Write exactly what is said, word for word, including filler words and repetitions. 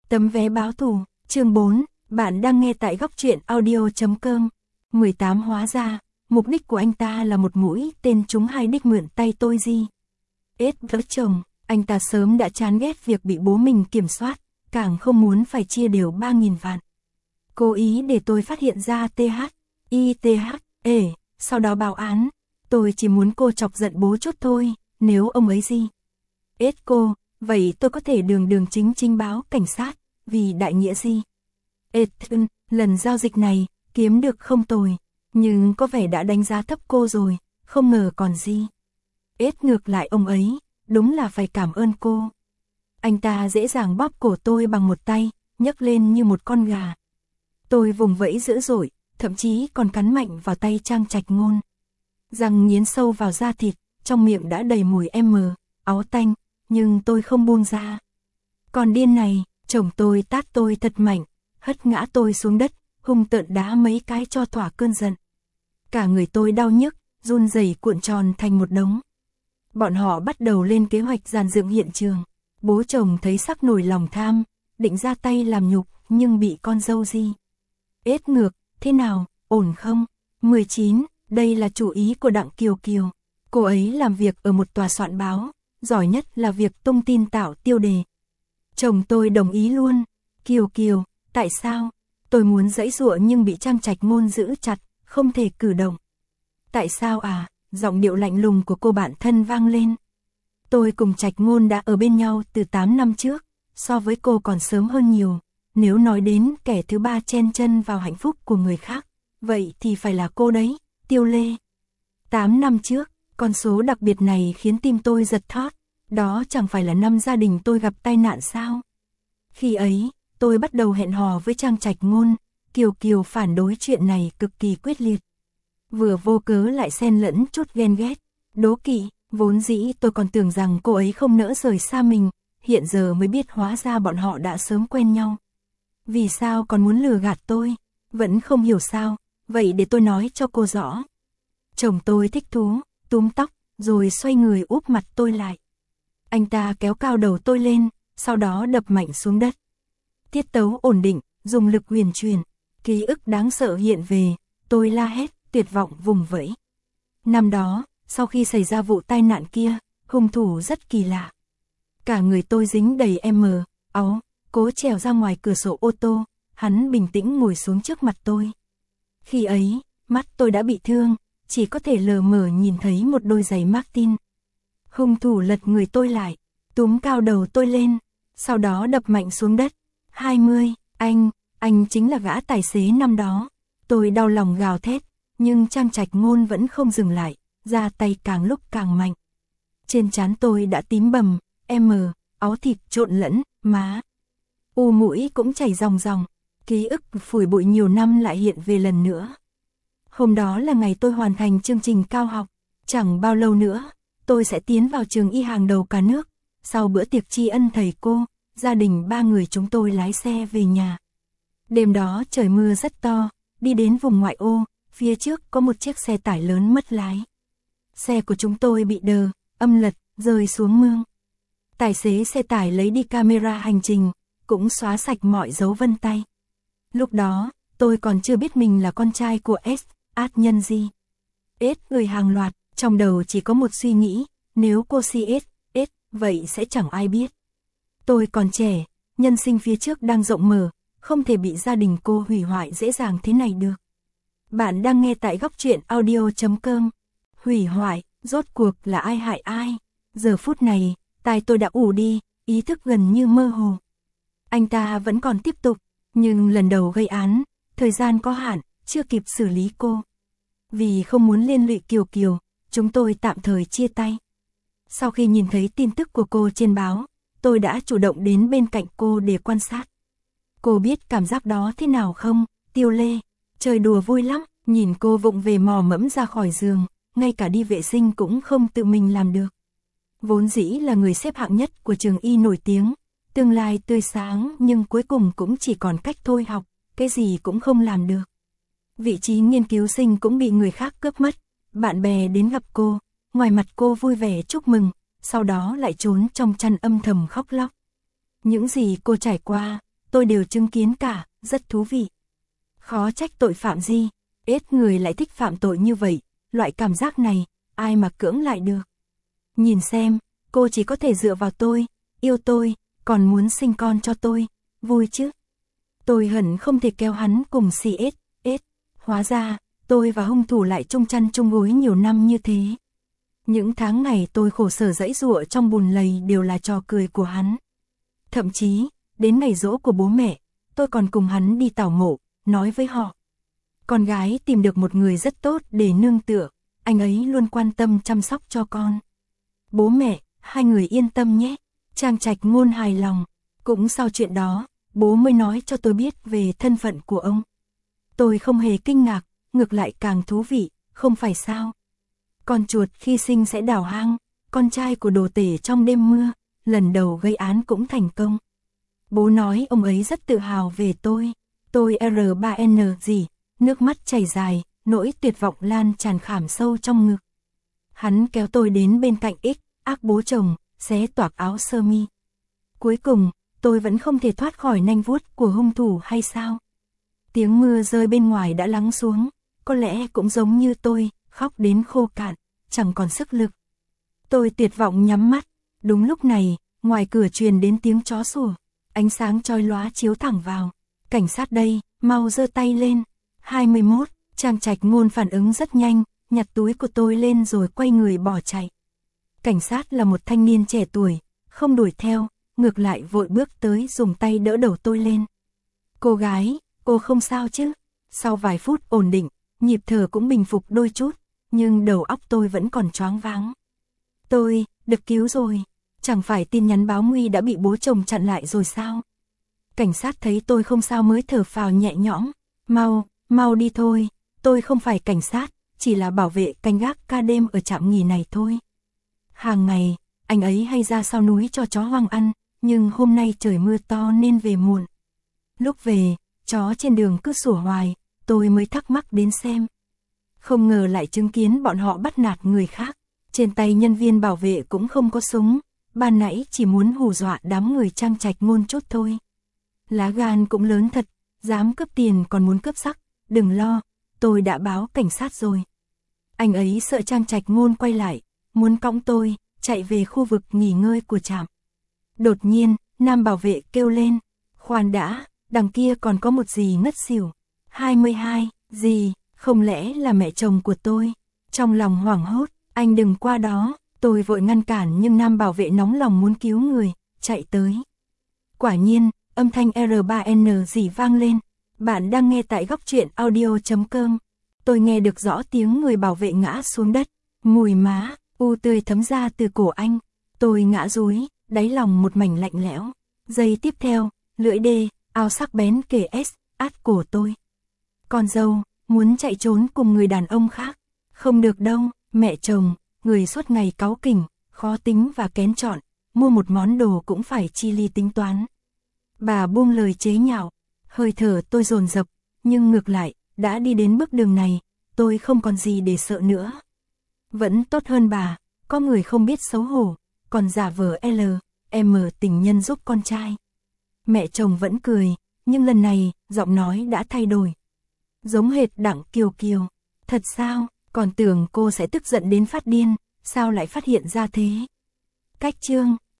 Tấm vé báo thù, chương bốn, bạn đang nghe tại góc truyện audio chấm com. mười tám Hóa ra, mục đích của anh ta là một mũi tên trúng hai đích mượn tay tôi gì. Ết với chồng, anh ta sớm đã chán ghét việc bị bố mình kiểm soát, càng không muốn phải chia đều ba nghìn vạn. Cố ý để tôi phát hiện ra tê hát, i tê hát, ê, sau đó báo án. Tôi chỉ muốn cô chọc giận bố chút thôi, nếu ông ấy gì. Ết cô, vậy tôi có thể đường đường chính chính báo cảnh sát, vì đại nghĩa gì. Ết thân, lần giao dịch này, kiếm được không tồi, nhưng có vẻ đã đánh giá thấp cô rồi, không ngờ còn gì. Ết ngược lại ông ấy, đúng là phải cảm ơn cô. Anh ta dễ dàng bóp cổ tôi bằng một tay, nhấc lên như một con gà. Tôi vùng vẫy dữ dội, thậm chí còn cắn mạnh vào tay Trang Trạch Ngôn. Răng nghiến sâu vào da thịt, trong miệng đã đầy mùi em mờ, áo tanh, nhưng tôi không buông ra. Còn điên này, chồng tôi tát tôi thật mạnh, hất ngã tôi xuống đất, hung tợn đá mấy cái cho thỏa cơn giận. Cả người tôi đau nhức, run rẩy cuộn tròn thành một đống. Bọn họ bắt đầu lên kế hoạch dàn dựng hiện trường. Bố chồng thấy sắc nổi lòng tham, định ra tay làm nhục, nhưng bị con dâu gì. Ết ngược, thế nào, ổn không? mười chín, đây là chủ ý của Đặng Kiều Kiều. Cô ấy làm việc ở một tòa soạn báo, giỏi nhất là việc tung tin tạo tiêu đề. Chồng tôi đồng ý luôn. Kiều Kiều, tại sao? Tôi muốn giãy giụa nhưng bị Trang Trạch Ngôn giữ chặt, không thể cử động. Tại sao à? Giọng điệu lạnh lùng của cô bạn thân vang lên. Tôi cùng Trạch Ngôn đã ở bên nhau từ tám năm trước, so với cô còn sớm hơn nhiều. Nếu nói đến kẻ thứ ba chen chân vào hạnh phúc của người khác, vậy thì phải là cô đấy, Tiêu Lê. tám năm trước, con số đặc biệt này khiến tim tôi giật thót. Đó chẳng phải là năm gia đình tôi gặp tai nạn sao? Khi ấy, tôi bắt đầu hẹn hò với Trang Trạch Ngôn. Kiều Kiều phản đối chuyện này cực kỳ quyết liệt. Vừa vô cớ lại xen lẫn chút ghen ghét, đố kỵ. Vốn dĩ tôi còn tưởng rằng cô ấy không nỡ rời xa mình, hiện giờ mới biết hóa ra bọn họ đã sớm quen nhau. Vì sao còn muốn lừa gạt tôi? Vẫn không hiểu sao, vậy để tôi nói cho cô rõ. Chồng tôi thích thú, túm tóc, rồi xoay người úp mặt tôi lại. Anh ta kéo cao đầu tôi lên, sau đó đập mạnh xuống đất. Tiết tấu ổn định, dùng lực huyền truyền, ký ức đáng sợ hiện về, tôi la hét, tuyệt vọng vùng vẫy. Năm đó, sau khi xảy ra vụ tai nạn kia, hung thủ rất kỳ lạ. Cả người tôi dính đầy em mờ, áo, cố trèo ra ngoài cửa sổ ô tô, hắn bình tĩnh ngồi xuống trước mặt tôi. Khi ấy, mắt tôi đã bị thương, chỉ có thể lờ mờ nhìn thấy một đôi giày Martin. Hung thủ lật người tôi lại, túm cao đầu tôi lên, sau đó đập mạnh xuống đất. hai mươi, anh, anh chính là gã tài xế năm đó. Tôi đau lòng gào thét, nhưng Trang Trạch Ngôn vẫn không dừng lại, ra tay càng lúc càng mạnh. Trên trán tôi đã tím bầm, em mờ, áo thịt trộn lẫn, má. U mũi cũng chảy ròng ròng, ký ức phủi bụi nhiều năm lại hiện về lần nữa. Hôm đó là ngày tôi hoàn thành chương trình cao học, chẳng bao lâu nữa, tôi sẽ tiến vào trường y hàng đầu cả nước. Sau bữa tiệc tri ân thầy cô, gia đình ba người chúng tôi lái xe về nhà. Đêm đó trời mưa rất to, đi đến vùng ngoại ô, phía trước có một chiếc xe tải lớn mất lái. Xe của chúng tôi bị đờ, âm lật, rơi xuống mương. Tài xế xe tải lấy đi camera hành trình, cũng xóa sạch mọi dấu vân tay. Lúc đó, tôi còn chưa biết mình là con trai của S, át nhân gì. S người hàng loạt, trong đầu chỉ có một suy nghĩ, nếu cô si S, S, vậy sẽ chẳng ai biết. Tôi còn trẻ, nhân sinh phía trước đang rộng mở, không thể bị gia đình cô hủy hoại dễ dàng thế này được. Bạn đang nghe tại góc truyện audio chấm com. Hủy hoại, rốt cuộc là ai hại ai? Giờ phút này, tai tôi đã ù đi, ý thức gần như mơ hồ. Anh ta vẫn còn tiếp tục, nhưng lần đầu gây án, thời gian có hạn, chưa kịp xử lý cô. Vì không muốn liên lụy Kiều Kiều, chúng tôi tạm thời chia tay. Sau khi nhìn thấy tin tức của cô trên báo, tôi đã chủ động đến bên cạnh cô để quan sát. Cô biết cảm giác đó thế nào không, Tiêu Lê? Chơi đùa vui lắm, nhìn cô vụng về mò mẫm ra khỏi giường, ngay cả đi vệ sinh cũng không tự mình làm được. Vốn dĩ là người xếp hạng nhất của trường y nổi tiếng, tương lai tươi sáng nhưng cuối cùng cũng chỉ còn cách thôi học, cái gì cũng không làm được. Vị trí nghiên cứu sinh cũng bị người khác cướp mất, bạn bè đến gặp cô, ngoài mặt cô vui vẻ chúc mừng, sau đó lại trốn trong chăn âm thầm khóc lóc. Những gì cô trải qua, tôi đều chứng kiến cả, rất thú vị. Khó trách tội phạm gì, ít người lại thích phạm tội như vậy, loại cảm giác này, ai mà cưỡng lại được. Nhìn xem, cô chỉ có thể dựa vào tôi, yêu tôi, còn muốn sinh con cho tôi, vui chứ. Tôi hận không thể kéo hắn cùng xì ết, ết. Hóa ra, tôi và hung thủ lại chung chăn chung gối nhiều năm như thế. Những tháng ngày tôi khổ sở giãy giụa trong bùn lầy đều là trò cười của hắn. Thậm chí, đến ngày giỗ của bố mẹ, tôi còn cùng hắn đi tảo mộ, nói với họ. Con gái tìm được một người rất tốt để nương tựa, anh ấy luôn quan tâm chăm sóc cho con. Bố mẹ, hai người yên tâm nhé. Trang Trạch Ngôn hài lòng. Cũng sau chuyện đó, bố mới nói cho tôi biết về thân phận của ông. Tôi không hề kinh ngạc, ngược lại càng thú vị, không phải sao? Con chuột khi sinh sẽ đào hang, con trai của đồ tể trong đêm mưa, lần đầu gây án cũng thành công. Bố nói ông ấy rất tự hào về tôi. Tôi R ba N gì, nước mắt chảy dài, nỗi tuyệt vọng lan tràn khảm sâu trong ngực. Hắn kéo tôi đến bên cạnh X, ác bố chồng, xé toạc áo sơ mi. Cuối cùng, tôi vẫn không thể thoát khỏi nanh vuốt của hung thủ hay sao? Tiếng mưa rơi bên ngoài đã lắng xuống, có lẽ cũng giống như tôi, khóc đến khô cạn, chẳng còn sức lực. Tôi tuyệt vọng nhắm mắt, đúng lúc này, ngoài cửa truyền đến tiếng chó sủa, ánh sáng chói lóa chiếu thẳng vào. Cảnh sát đây, mau giơ tay lên. hai mươi mốt, Trang Trạch Ngôn phản ứng rất nhanh, nhặt túi của tôi lên rồi quay người bỏ chạy. Cảnh sát là một thanh niên trẻ tuổi, không đuổi theo, ngược lại vội bước tới dùng tay đỡ đầu tôi lên. Cô gái, cô không sao chứ? Sau vài phút ổn định, nhịp thở cũng bình phục đôi chút, nhưng đầu óc tôi vẫn còn choáng váng. Tôi, được cứu rồi, chẳng phải tin nhắn báo nguy đã bị bố chồng chặn lại rồi sao? Cảnh sát thấy tôi không sao mới thở phào nhẹ nhõm. Mau, mau đi thôi, tôi không phải cảnh sát, chỉ là bảo vệ canh gác ca đêm ở trạm nghỉ này thôi. Hàng ngày, anh ấy hay ra sau núi cho chó hoang ăn, nhưng hôm nay trời mưa to nên về muộn. Lúc về, chó trên đường cứ sủa hoài, tôi mới thắc mắc đến xem. Không ngờ lại chứng kiến bọn họ bắt nạt người khác, trên tay nhân viên bảo vệ cũng không có súng, ban nãy chỉ muốn hù dọa đám người Trang Trạch Ngôn chút thôi. Lá gan cũng lớn thật, dám cướp tiền còn muốn cướp sắc, đừng lo, tôi đã báo cảnh sát rồi. Anh ấy sợ Trang Trạch Ngôn quay lại, muốn cõng tôi, chạy về khu vực nghỉ ngơi của trạm. Đột nhiên, nam bảo vệ kêu lên, khoan đã, đằng kia còn có một dì ngất xỉu. hai mươi hai, dì, không lẽ là mẹ chồng của tôi? Trong lòng hoảng hốt, anh đừng qua đó, tôi vội ngăn cản nhưng nam bảo vệ nóng lòng muốn cứu người, chạy tới. Quả nhiên, âm thanh R ba N dì vang lên, bạn đang nghe tại góc truyện audio chấm com. Tôi nghe được rõ tiếng người bảo vệ ngã xuống đất, mùi má, u tươi thấm ra từ cổ anh. Tôi ngã rúi, đáy lòng một mảnh lạnh lẽo. Giây tiếp theo, lưỡi đê, ao sắc bén kề S, át cổ tôi. Con dâu, muốn chạy trốn cùng người đàn ông khác. Không được đâu, mẹ chồng, người suốt ngày cáu kỉnh, khó tính và kén chọn, mua một món đồ cũng phải chi ly tính toán. Bà buông lời chế nhạo, hơi thở tôi dồn dập, nhưng ngược lại, đã đi đến bước đường này, tôi không còn gì để sợ nữa. Vẫn tốt hơn bà, có người không biết xấu hổ, còn giả vờ L, M tình nhân giúp con trai. Mẹ chồng vẫn cười, nhưng lần này, giọng nói đã thay đổi. Giống hệt Đặng Kiều Kiều, thật sao, còn tưởng cô sẽ tức giận đến phát điên, sao lại phát hiện ra thế? Cách chương